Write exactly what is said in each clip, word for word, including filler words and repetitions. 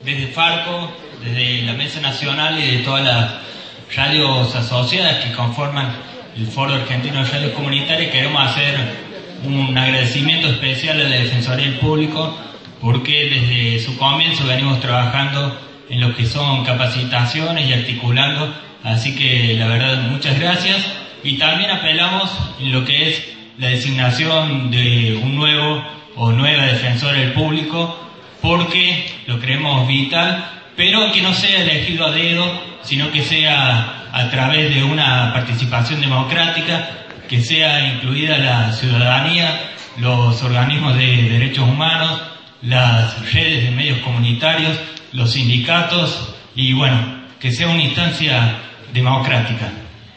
desde Farco, desde la Mesa Nacional y de todas las radios asociadas que conforman el Foro Argentino de Radios Comunitarias, queremos hacer un agradecimiento especial a la Defensoría del Público, porque desde su comienzo venimos trabajando en lo que son capacitaciones y articulando, así que la verdad muchas gracias. Y también apelamos en lo que es la designación de un nuevo o nueva defensora del público, porque lo creemos vital, pero que no sea elegido a dedo, sino que sea a través de una participación democrática, que sea incluida la ciudadanía, los organismos de derechos humanos, las redes de medios comunitarios, los sindicatos y bueno, que sea una instancia democrática.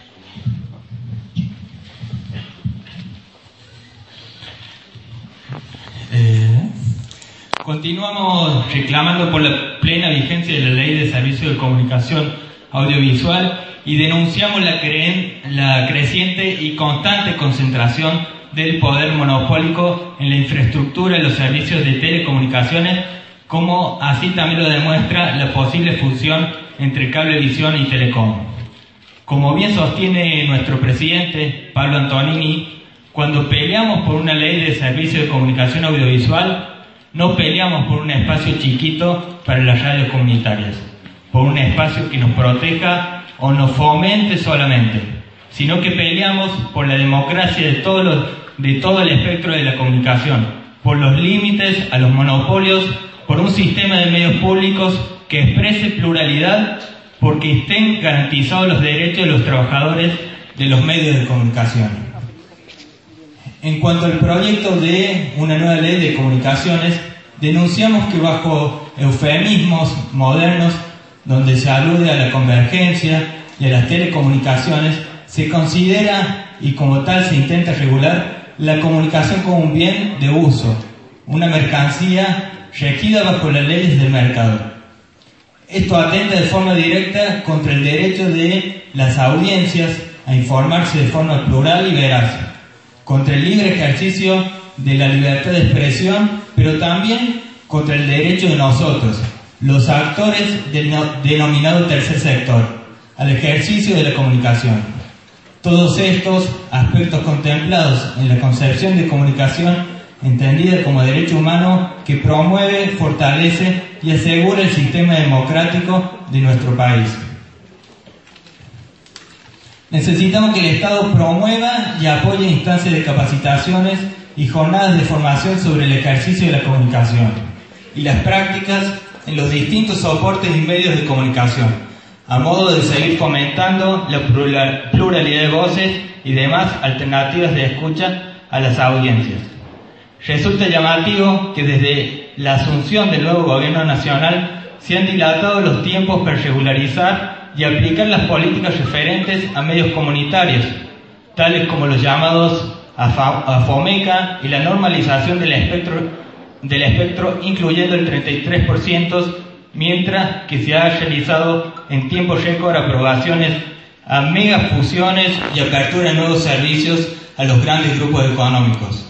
Eh, continuamos reclamando por la plena vigencia de la Ley de Servicios de Comunicación Audiovisual y denunciamos la, creen, la creciente y constante concentración del poder monopólico en la infraestructura y los servicios de telecomunicaciones, como así también lo demuestra la posible fusión entre cablevisión y telecom. Como bien sostiene nuestro presidente, Pablo Antonini, cuando peleamos por una ley de servicio de comunicación audiovisual, no peleamos por un espacio chiquito para las radios comunitarias, por un espacio que nos proteja o nos fomente solamente, sino que peleamos por la democracia de, todos los, de todo el espectro de la comunicación, por los límites a los monopolios, por un sistema de medios públicos que exprese pluralidad, porque estén garantizados los derechos de los trabajadores de los medios de comunicación. En cuanto al proyecto de una nueva ley de comunicaciones, denunciamos que bajo eufemismos modernos, donde se alude a la convergencia y a las telecomunicaciones, se considera y como tal se intenta regular la comunicación como un bien de uso, una mercancía regida bajo las leyes del mercado. Esto atenta de forma directa contra el derecho de las audiencias a informarse de forma plural y veraz, contra el libre ejercicio de la libertad de expresión, pero también contra el derecho de nosotros, los actores del denominado tercer sector, al ejercicio de la comunicación. Todos estos aspectos contemplados en la concepción de comunicación, entendida como derecho humano que promueve, fortalece y asegura el sistema democrático de nuestro país. Necesitamos que el Estado promueva y apoye instancias de capacitaciones y jornadas de formación sobre el ejercicio de la comunicación y las prácticas en los distintos soportes y medios de comunicación, a modo de seguir fomentando la pluralidad de voces y demás alternativas de escucha a las audiencias. Resulta llamativo que desde la asunción del nuevo gobierno nacional se han dilatado los tiempos para regularizar y aplicar las políticas referentes a medios comunitarios, tales como los llamados a FOMECA y la normalización del espectro, del espectro incluyendo el treinta y tres por ciento, mientras que se ha realizado en tiempo récord aprobaciones a megafusiones y apertura de nuevos servicios a los grandes grupos económicos.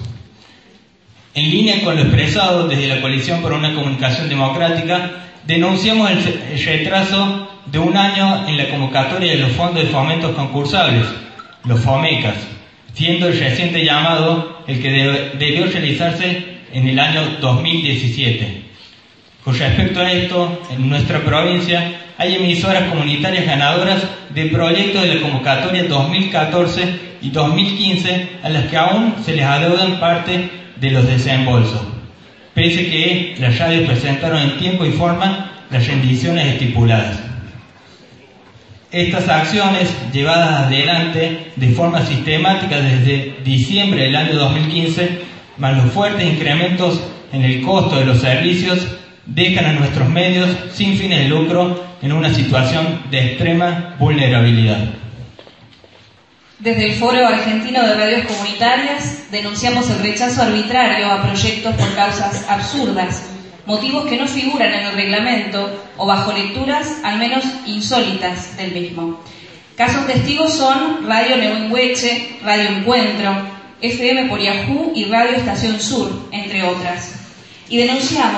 En línea con lo expresado desde la Coalición por una Comunicación Democrática, denunciamos el retraso de un año en la convocatoria de los fondos de fomentos concursables, los FOMECAS, siendo el reciente llamado el que debe, debió realizarse en el año dos mil diecisiete. Con respecto a esto, en nuestra provincia hay emisoras comunitarias ganadoras de proyectos de la convocatoria dos mil catorce y dos mil quince a las que aún se les adeudan parte de los desembolsos, pese que las radios presentaron en tiempo y forma las rendiciones estipuladas. Estas acciones, llevadas adelante de forma sistemática desde diciembre del año dos mil quince, más los fuertes incrementos en el costo de los servicios, dejan a nuestros medios sin fines de lucro en una situación de extrema vulnerabilidad. Desde el Foro Argentino de Radios Comunitarias denunciamos el rechazo arbitrario a proyectos por causas absurdas, motivos que no figuran en el reglamento o bajo lecturas al menos insólitas del mismo. Casos testigos son Radio Neuenhueche, Radio Encuentro, F M por Yahoo y Radio Estación Sur, entre otras. Y denunciamos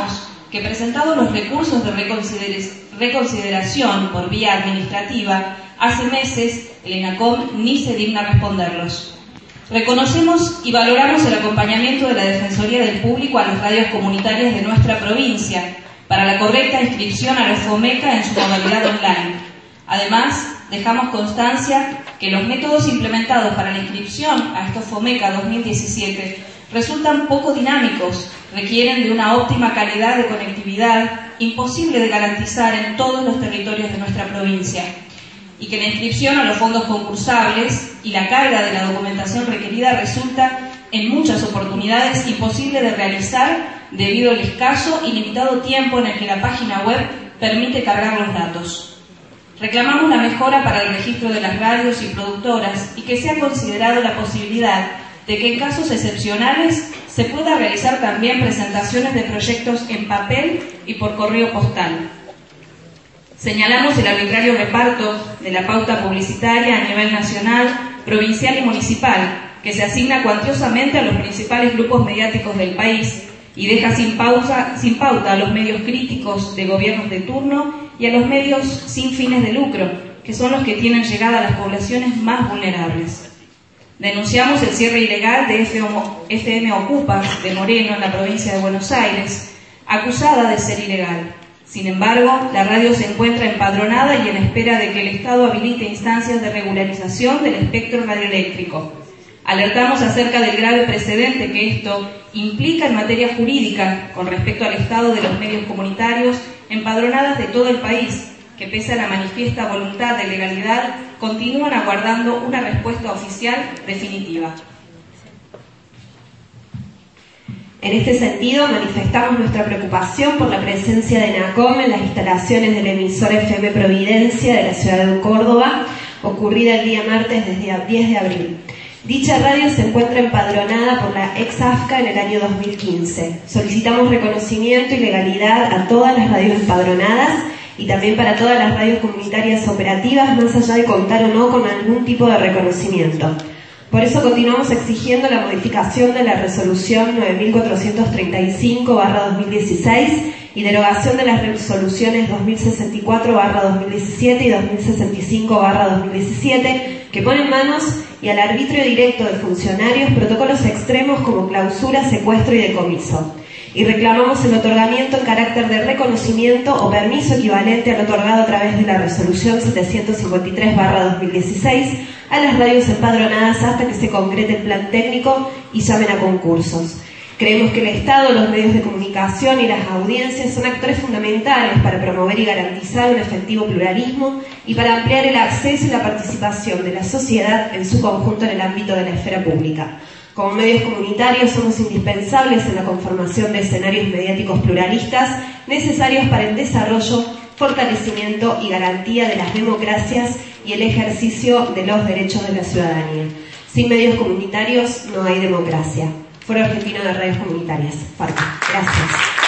que presentados los recursos de reconsider- reconsideración por vía administrativa, hace meses el ENACOM ni se digna responderlos. Reconocemos y valoramos el acompañamiento de la Defensoría del Público a las radios comunitarias de nuestra provincia para la correcta inscripción a los FOMECA en su modalidad online. Además, dejamos constancia que los métodos implementados para la inscripción a estos FOMECA dos mil diecisiete resultan poco dinámicos, requieren de una óptima calidad de conectividad, imposible de garantizar en todos los territorios de nuestra provincia, y que la inscripción a los fondos concursables y la carga de la documentación requerida resulta en muchas oportunidades imposible de realizar debido al escaso y limitado tiempo en el que la página web permite cargar los datos. Reclamamos la mejora para el registro de las radios y productoras y que sea considerado la posibilidad de que en casos excepcionales se pueda realizar también presentaciones de proyectos en papel y por correo postal. Señalamos el arbitrario reparto de la pauta publicitaria a nivel nacional, provincial y municipal, que se asigna cuantiosamente a los principales grupos mediáticos del país y deja sin, pausa, sin pauta a los medios críticos de gobiernos de turno y a los medios sin fines de lucro, que son los que tienen llegada a las poblaciones más vulnerables. Denunciamos el cierre ilegal de F M Ocupa de Moreno en la provincia de Buenos Aires, acusada de ser ilegal. Sin embargo, la radio se encuentra empadronada y en espera de que el Estado habilite instancias de regularización del espectro radioeléctrico. Alertamos acerca del grave precedente que esto implica en materia jurídica con respecto al estado de los medios comunitarios empadronadas de todo el país, que pese a la manifiesta voluntad de legalidad, continúan aguardando una respuesta oficial definitiva. En este sentido, manifestamos nuestra preocupación por la presencia de ENACOM en las instalaciones del emisor F M Providencia de la ciudad de Córdoba, ocurrida el día martes desde el diez de abril. Dicha radio se encuentra empadronada por la ex A F C A en el año dos mil quince. Solicitamos reconocimiento y legalidad a todas las radios empadronadas y también para todas las radios comunitarias operativas, más allá de contar o no con algún tipo de reconocimiento. Por eso continuamos exigiendo la modificación de la resolución nueve mil cuatrocientos treinta y cinco barra dos mil dieciséis y derogación de las resoluciones dos mil sesenta y cuatro barra dos mil diecisiete y dos mil sesenta y cinco barra dos mil diecisiete, que ponen manos y al arbitrio directo de funcionarios protocolos extremos como clausura, secuestro y decomiso. Y reclamamos el otorgamiento en carácter de reconocimiento o permiso equivalente al otorgado a través de la resolución setecientos cincuenta y tres barra dos mil dieciséis a las radios empadronadas hasta que se concrete el plan técnico y llamen a concursos. Creemos que el Estado, los medios de comunicación y las audiencias son actores fundamentales para promover y garantizar un efectivo pluralismo y para ampliar el acceso y la participación de la sociedad en su conjunto en el ámbito de la esfera pública. Como medios comunitarios somos indispensables en la conformación de escenarios mediáticos pluralistas necesarios para el desarrollo, fortalecimiento y garantía de las democracias y el ejercicio de los derechos de la ciudadanía. Sin medios comunitarios no hay democracia. Foro Argentino de Radios Comunitarias, FARCO. Gracias.